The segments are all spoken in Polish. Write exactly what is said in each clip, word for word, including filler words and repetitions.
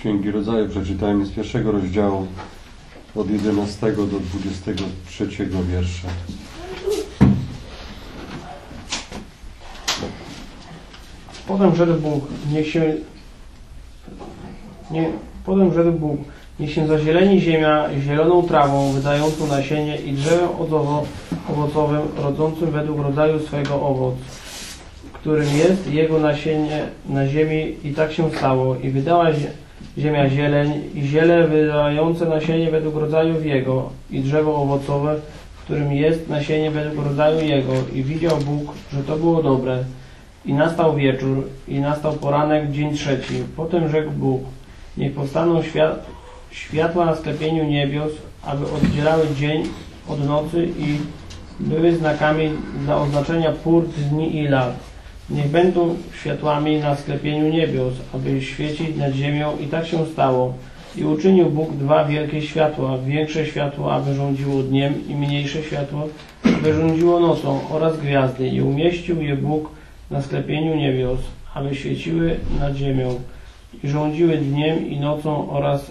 Księgi Rodzaju. Przeczytajmy z pierwszego rozdziału od jedenastego do dwudziestego trzeciego wiersza. Potem rzekł Bóg, niech się nie, potem rzekł Bóg, niech się zazieleni ziemia zieloną trawą, wydającą nasienie i drzewem owocowym, rodzącym według rodzaju swego owoc, którym jest jego nasienie na ziemi, i tak się stało. I wydała ziemia zieleń i ziele wydające nasienie według rodzaju jego, i drzewo owocowe, w którym jest nasienie według rodzaju jego. I widział Bóg, że to było dobre. I nastał wieczór, i nastał poranek, dzień trzeci. Potem rzekł Bóg, niech powstaną świat, światła na sklepieniu niebios, aby oddzielały dzień od nocy i były znakami dla oznaczenia pór, dni i lat. Niech będą światłami na sklepieniu niebios, aby świecić nad ziemią, i tak się stało. I uczynił Bóg dwa wielkie światła, większe światło, aby rządziło dniem, i mniejsze światło, aby rządziło nocą, oraz gwiazdy. I umieścił je Bóg na sklepieniu niebios, aby świeciły nad ziemią i rządziły dniem i nocą, oraz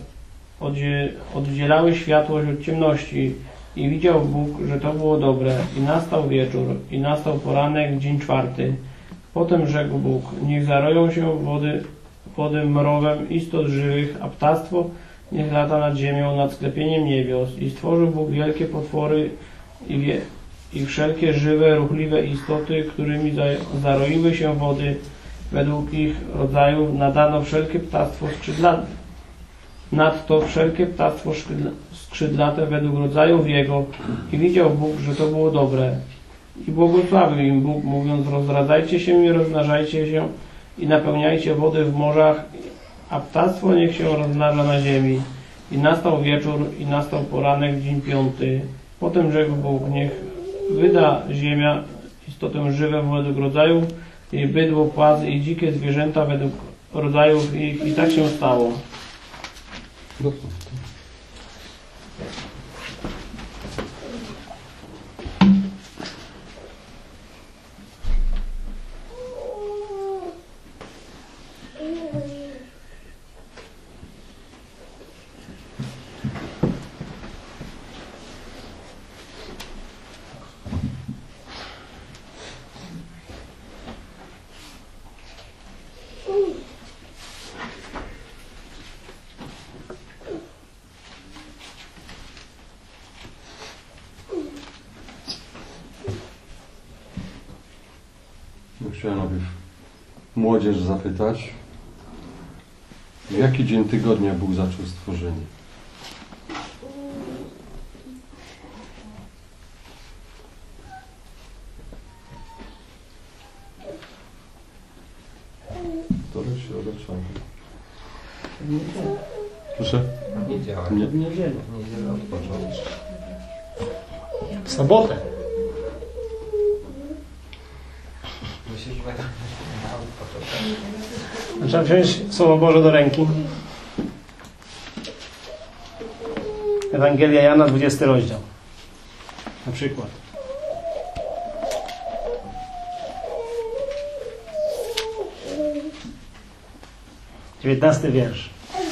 oddzielały światłość od ciemności. I widział Bóg, że to było dobre. I nastał wieczór, i nastał poranek, dzień czwarty. Potem rzekł Bóg, niech zaroją się wody, wody mrowem istot żywych, a ptactwo niech lata nad ziemią, nad sklepieniem niebios. I stworzył Bóg wielkie potwory i, wie, i wszelkie żywe, ruchliwe istoty, którymi zaroiły się wody. Według ich rodzajów nadano wszelkie ptactwo skrzydlate. Nadto wszelkie ptactwo skrzydlate według rodzajów jego. I widział Bóg, że to było dobre. I błogosławił im Bóg, mówiąc, rozradzajcie się i rozmnażajcie się i napełniajcie wody w morzach, a ptactwo niech się rozmnaża na ziemi. I nastał wieczór, i nastał poranek, dzień piąty. Potem rzekł Bóg, niech wyda ziemia istotę żywą według rodzajów, i bydło, płazy i dzikie zwierzęta według rodzajów ich. I tak się stało. Chciałem najpierw młodzież zapytać, w jaki dzień tygodnia Bóg zaczął stworzenie? Wtorek, środa, czwartek. Proszę? Niedziela. Nie. Niedzielę. Niedziela odpocząć. W sobotę. Myślisz, że będę miał odpocząć? Trzeba wziąć Słowo Boże do ręki. Ewangelia Jana, dwudziesty rozdział. Na przykład. dziewiętnasty wiersz.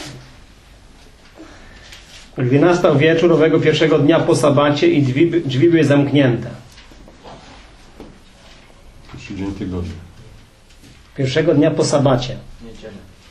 Gdy nastał wieczór owego pierwszego dnia po sabacie i drzwi, drzwi były zamknięte. Pierwszy dzień tygodnia. Pierwszego dnia po sabacie. Niedziela.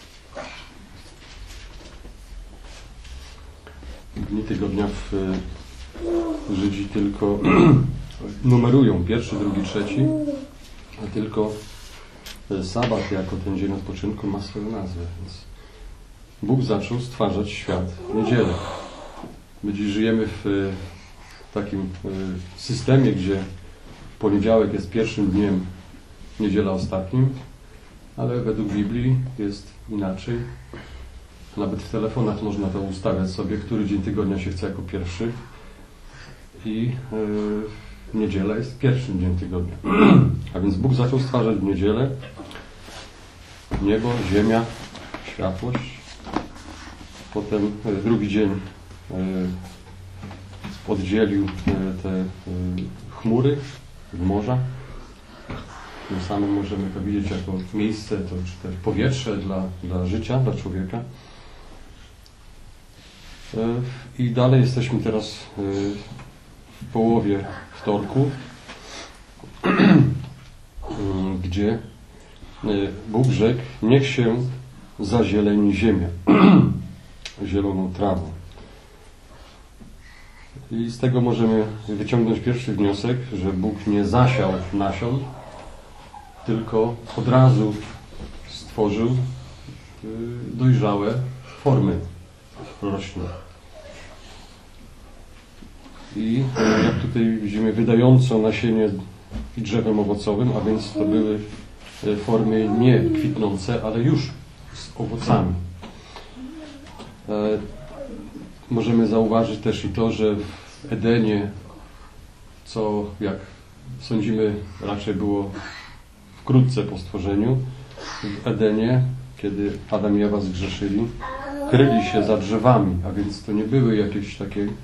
Dni tygodnia w Żydzi tylko numerują pierwszy, drugi, trzeci, a tylko sabat jako ten dzień odpoczynku ma swoją nazwę. Więc Bóg zaczął stwarzać świat w niedzielę. My dziś żyjemy w takim systemie, gdzie poniedziałek jest pierwszym dniem, niedziela ostatnim, ale według Biblii jest inaczej. Nawet w telefonach można to ustawiać sobie, który dzień tygodnia się chce jako pierwszy. I yy, niedziela jest pierwszym dniem tygodnia. A więc Bóg zaczął stwarzać w niedzielę niebo, ziemia, światłość. Potem yy, drugi dzień yy, oddzielił yy, te yy, chmury w morza. Tym samym możemy to widzieć jako miejsce, to, czy też powietrze dla, dla życia, dla człowieka. I dalej jesteśmy teraz w połowie wtorku, gdzie Bóg rzekł: niech się zazieleni ziemia zieloną trawą. I z tego możemy wyciągnąć pierwszy wniosek, że Bóg nie zasiał nasion, tylko od razu stworzył dojrzałe formy roślin. I jak tutaj widzimy, wydająco nasienie drzewem owocowym, a więc to były formy nie kwitnące, ale już z owocami. E, możemy zauważyć też i to, że w Edenie, co jak sądzimy raczej było wkrótce po stworzeniu, w Edenie, kiedy Adam i Ewa zgrzeszyli, kryli się za drzewami, a więc to nie były jakieś takie e,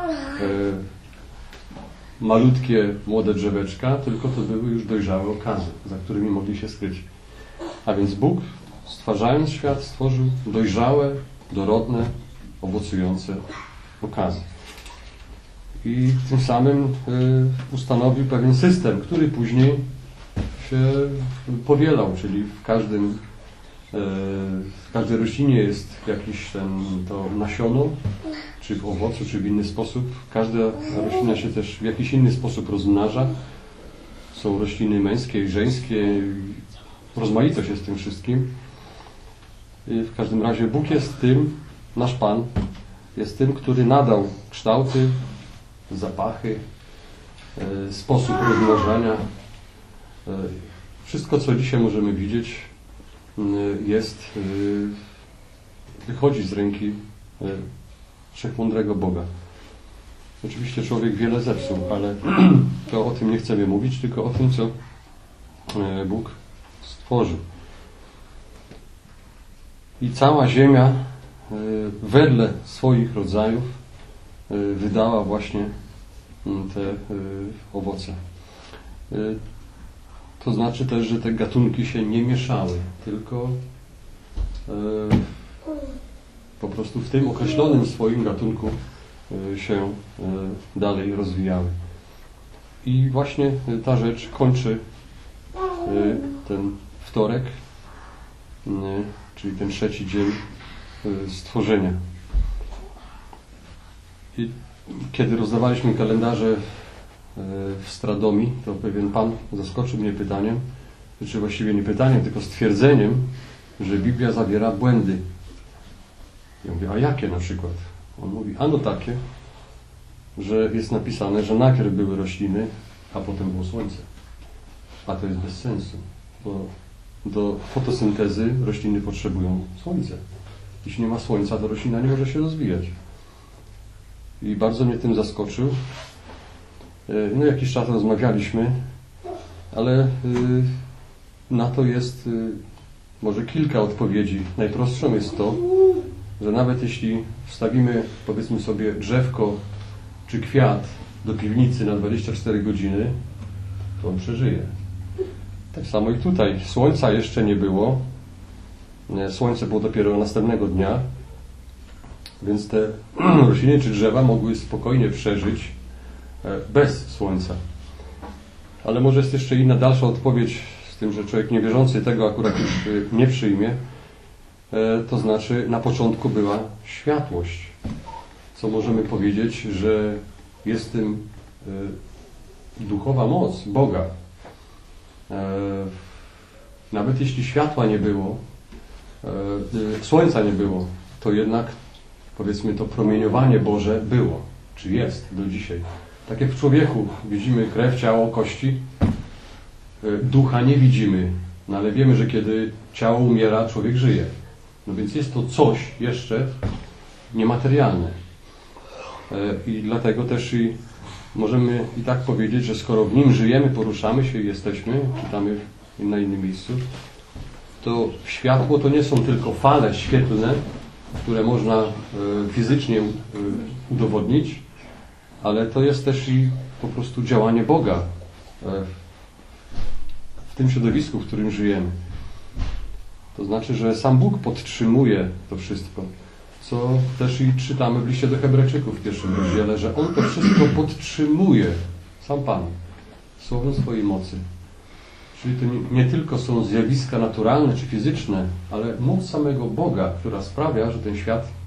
malutkie, młode drzeweczka, tylko to były już dojrzałe okazy, za którymi mogli się skryć. A więc Bóg, stwarzając świat, stworzył dojrzałe, dorodne, owocujące okazy. I tym samym y, ustanowił pewien system, który później się powielał, czyli w każdym y, w każdej roślinie jest jakiś ten, to nasiono, czy w owocu, czy w inny sposób. Każda roślina się też w jakiś inny sposób rozmnaża. Są rośliny męskie i żeńskie. Rozmaitość jest w tym wszystkim. I w każdym razie Bóg jest tym, nasz Pan, jest tym, który nadał kształty, zapachy, e, sposób rozmnażania. E, wszystko, co dzisiaj możemy widzieć, e, jest, e, wychodzi z ręki e, wszechmądrego Boga. Oczywiście człowiek wiele zepsuł, ale to o tym nie chcemy mówić, tylko o tym, co e, Bóg stworzył. I cała ziemia e, wedle swoich rodzajów e, wydała właśnie te e, owoce. E, to znaczy też, że te gatunki się nie mieszały, tylko e, po prostu w tym określonym swoim gatunku e, się e, dalej rozwijały. I właśnie ta rzecz kończy e, ten wtorek, e, czyli ten trzeci dzień e, stworzenia. I kiedy rozdawaliśmy kalendarze w Stradomii, to pewien pan zaskoczył mnie pytaniem, czy właściwie nie pytaniem, tylko stwierdzeniem, że Biblia zawiera błędy. Ja mówię, a jakie na przykład? On mówi, ano takie, że jest napisane, że najpierw były rośliny, a potem było słońce. A to jest bez sensu, bo do fotosyntezy rośliny potrzebują słońca. Jeśli nie ma słońca, to roślina nie może się rozwijać. I bardzo mnie tym zaskoczył. No jakiś czas rozmawialiśmy, ale na to jest może kilka odpowiedzi. Najprostszą jest to, że nawet jeśli wstawimy, powiedzmy sobie, drzewko czy kwiat do piwnicy na dwadzieścia cztery godziny, to on przeżyje. Tak samo i tutaj. Słońca jeszcze nie było. Słońce było dopiero następnego dnia, więc te rośliny czy drzewa mogły spokojnie przeżyć bez słońca. Ale może jest jeszcze inna dalsza odpowiedź, z tym, że człowiek niewierzący tego akurat już nie przyjmie. To znaczy, na początku była światłość. Co możemy powiedzieć, że jest tym duchowa moc Boga. Nawet jeśli światła nie było, słońca nie było, to jednak, powiedzmy, to promieniowanie Boże było, czy jest do dzisiaj. Tak jak w człowieku widzimy krew, ciało, kości, ducha nie widzimy, no ale wiemy, że kiedy ciało umiera, człowiek żyje. No więc jest to coś jeszcze niematerialne. I dlatego też i możemy i tak powiedzieć, że skoro w nim żyjemy, poruszamy się i jesteśmy, czytamy na innym miejscu, to światło to nie są tylko fale świetlne, które można fizycznie udowodnić, ale to jest też i po prostu działanie Boga w tym środowisku, w którym żyjemy. To znaczy, że sam Bóg podtrzymuje to wszystko. co też i czytamy w liście do Hebrajczyków w pierwszym rozdziale, że On to wszystko podtrzymuje, sam Pan, słowem swojej mocy. Czyli to nie, nie tylko są zjawiska naturalne czy fizyczne, ale moc samego Boga, która sprawia, że ten świat